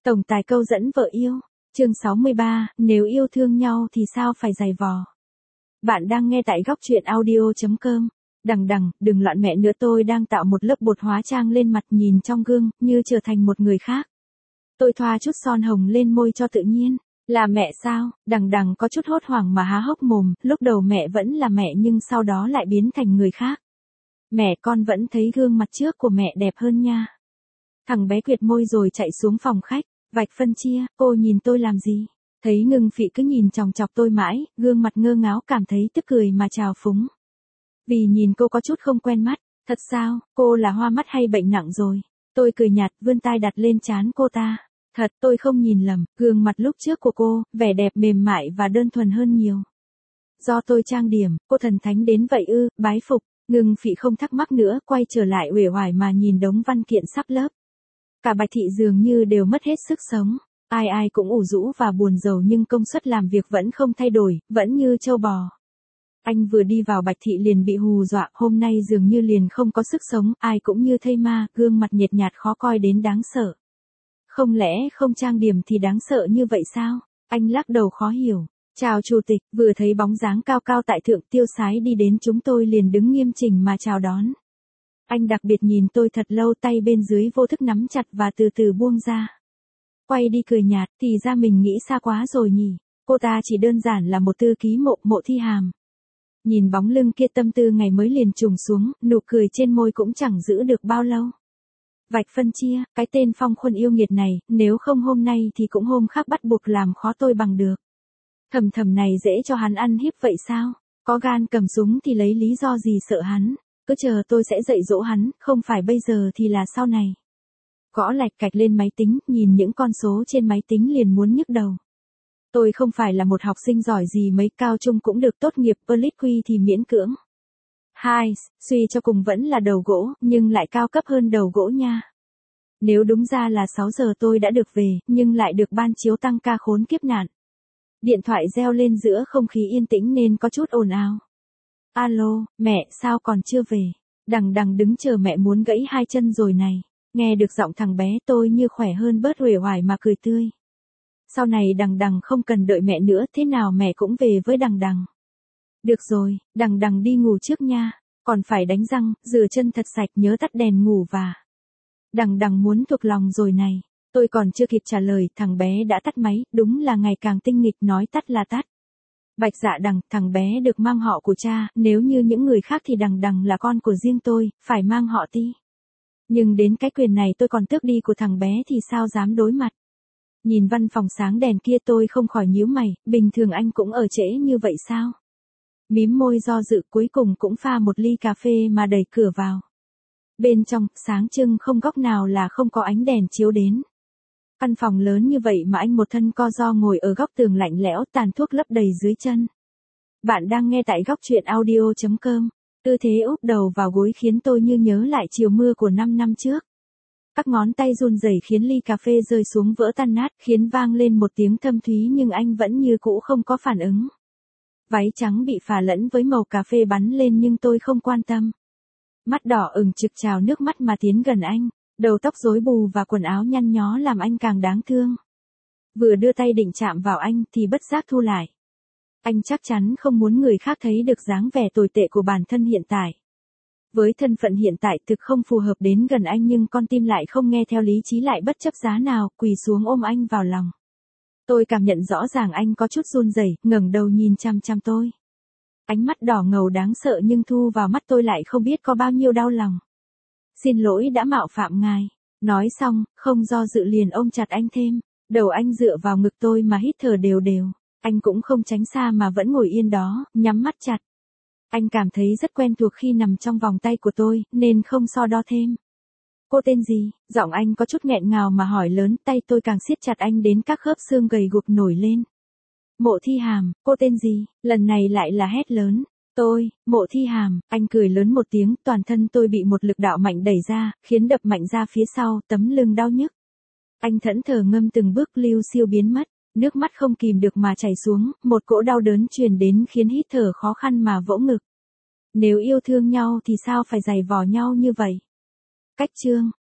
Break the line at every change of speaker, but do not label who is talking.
Tổng tài câu dẫn vợ yêu. Chương 63, nếu yêu thương nhau thì sao phải giày vò. Bạn đang nghe tại góc truyện audio.com. Đằng, đừng loạn mẹ nữa, tôi đang tạo một lớp bột hóa trang lên mặt, nhìn trong gương, như trở thành một người khác. Tôi thoa chút son hồng lên môi cho tự nhiên. Là mẹ sao? Đằng có chút hốt hoảng mà há hốc mồm, lúc đầu mẹ vẫn là mẹ nhưng sau đó lại biến thành người khác. Mẹ, con vẫn thấy gương mặt trước của mẹ đẹp hơn nha. Thằng bé quyệt môi rồi chạy xuống phòng khách. Vạch phân chia, cô nhìn tôi làm gì? Thấy Ngưng Phỉ cứ nhìn chòng chọc tôi mãi, gương mặt ngơ ngáo, cảm thấy tức cười mà trào phúng. Vì nhìn cô có chút không quen mắt. Thật sao, cô là hoa mắt hay bệnh nặng rồi? Tôi cười nhạt, vươn tay đặt lên trán cô ta. Thật, tôi không nhìn lầm, gương mặt lúc trước của cô, vẻ đẹp mềm mại và đơn thuần hơn nhiều. Do tôi trang điểm, cô thần thánh đến vậy ư? Bái phục. Ngưng Phỉ không thắc mắc nữa, quay trở lại uể oải mà nhìn đống văn kiện sắp lớp. Cả Bạch Thị dường như đều mất hết sức sống. Ai cũng ủ rũ và buồn rầu nhưng công suất làm việc vẫn không thay đổi, vẫn như trâu bò. Anh vừa đi vào Bạch Thị liền bị hù dọa, hôm nay dường như liền không có sức sống, ai cũng như thây ma, gương mặt nhợt nhạt khó coi đến đáng sợ. Không lẽ không trang điểm thì đáng sợ như vậy sao? Anh lắc đầu khó hiểu. Chào chủ tịch, vừa thấy bóng dáng cao cao tại thượng tiêu sái đi đến chúng tôi liền đứng nghiêm chỉnh mà chào đón. Anh đặc biệt nhìn tôi thật lâu, tay bên dưới vô thức nắm chặt và từ từ buông ra. Quay đi cười nhạt, thì ra mình nghĩ xa quá rồi nhỉ. Cô ta chỉ đơn giản là một thư ký Mộ Thi Hàm. Nhìn bóng lưng kia tâm tư ngày mới liền trùng xuống, nụ cười trên môi cũng chẳng giữ được bao lâu. Vạch phân chia, cái tên Phong Khuân yêu nghiệt này, nếu không hôm nay thì cũng hôm khác bắt buộc làm khó tôi bằng được. Thầm này dễ cho hắn ăn hiếp vậy sao? Có gan cầm súng thì lấy lý do gì sợ hắn? Cứ chờ tôi sẽ dạy dỗ hắn, không phải bây giờ thì là sau này. Gõ lạch cạch lên máy tính, nhìn những con số trên máy tính liền muốn nhức đầu. Tôi không phải là một học sinh giỏi gì mấy, cao trung cũng được, tốt nghiệp Politqui thì miễn cưỡng. Suy cho cùng vẫn là đầu gỗ, nhưng lại cao cấp hơn đầu gỗ nha. Nếu đúng ra là 6 giờ tôi đã được về, nhưng lại được ban chiếu tăng ca khốn kiếp nạn. Điện thoại reo lên giữa không khí yên tĩnh nên có chút ồn ào. Alo, mẹ, sao còn chưa về? Đằng đứng chờ mẹ muốn gãy hai chân rồi này. Nghe được giọng thằng bé tôi như khỏe hơn bớt, uể oải mà cười tươi. Sau này đằng không cần đợi mẹ nữa, thế nào mẹ cũng về với đằng. Được rồi, đằng đi ngủ trước nha, còn phải đánh răng, rửa chân thật sạch, nhớ tắt đèn ngủ và. Đằng muốn thuộc lòng rồi này. Tôi còn chưa kịp trả lời, thằng bé đã tắt máy, đúng là ngày càng tinh nghịch, nói tắt là tắt. Bạch Dạ Đằng, thằng bé được mang họ của cha, nếu như những người khác thì đằng là con của riêng tôi, phải mang họ Ti. Nhưng đến cái quyền này tôi còn tước đi của thằng bé thì sao dám đối mặt. Nhìn văn phòng sáng đèn kia tôi không khỏi nhíu mày, bình thường anh cũng ở trễ như vậy sao? Mím môi do dự, cuối cùng cũng pha một ly cà phê mà đẩy cửa vào. Bên trong, sáng trưng không góc nào là không có ánh đèn chiếu đến. Căn phòng lớn như vậy mà anh một thân co ro ngồi ở góc tường lạnh lẽo, tàn thuốc lấp đầy dưới chân. Bạn đang nghe tại góc truyện audio.com. Tư thế úp đầu vào gối khiến tôi như nhớ lại chiều mưa của 5 năm trước. Các ngón tay run rẩy khiến ly cà phê rơi xuống vỡ tan nát, khiến vang lên một tiếng thâm thúy nhưng anh vẫn như cũ không có phản ứng. Váy trắng bị phà lẫn với màu cà phê bắn lên nhưng tôi không quan tâm. Mắt đỏ ửng trực trào nước mắt mà tiến gần anh. Đầu tóc rối bù và quần áo nhăn nhó làm anh càng đáng thương. Vừa đưa tay định chạm vào anh thì bất giác thu lại. Anh chắc chắn không muốn người khác thấy được dáng vẻ tồi tệ của bản thân hiện tại. Với thân phận hiện tại thực không phù hợp đến gần anh nhưng con tim lại không nghe theo lý trí, lại bất chấp giá nào quỳ xuống ôm anh vào lòng. Tôi cảm nhận rõ ràng anh có chút run rẩy, ngẩng đầu nhìn chăm chăm tôi. Ánh mắt đỏ ngầu đáng sợ nhưng thu vào mắt tôi lại không biết có bao nhiêu đau lòng. Xin lỗi đã mạo phạm ngài. Nói xong, không do dự liền ôm chặt anh thêm. Đầu anh dựa vào ngực tôi mà hít thở đều đều. Anh cũng không tránh xa mà vẫn ngồi yên đó, nhắm mắt chặt. Anh cảm thấy rất quen thuộc khi nằm trong vòng tay của tôi, nên không so đo thêm. Cô tên gì? Giọng anh có chút nghẹn ngào mà hỏi lớn, tay tôi càng siết chặt anh đến các khớp xương gầy guộc nổi lên. Mộ Thi Hàm, cô tên gì? Lần này lại là hét lớn. Tôi, Mộ Thi Hàm, anh cười lớn một tiếng, toàn thân tôi bị một lực đạo mạnh đẩy ra, khiến đập mạnh ra phía sau, tấm lưng đau nhức. Anh thẫn thờ ngâm từng bước lưu siêu biến mất, nước mắt không kìm được mà chảy xuống, một cỗ đau đớn truyền đến khiến hít thở khó khăn mà vỗ ngực. Nếu yêu thương nhau thì sao phải giày vò nhau như vậy? Cách chương,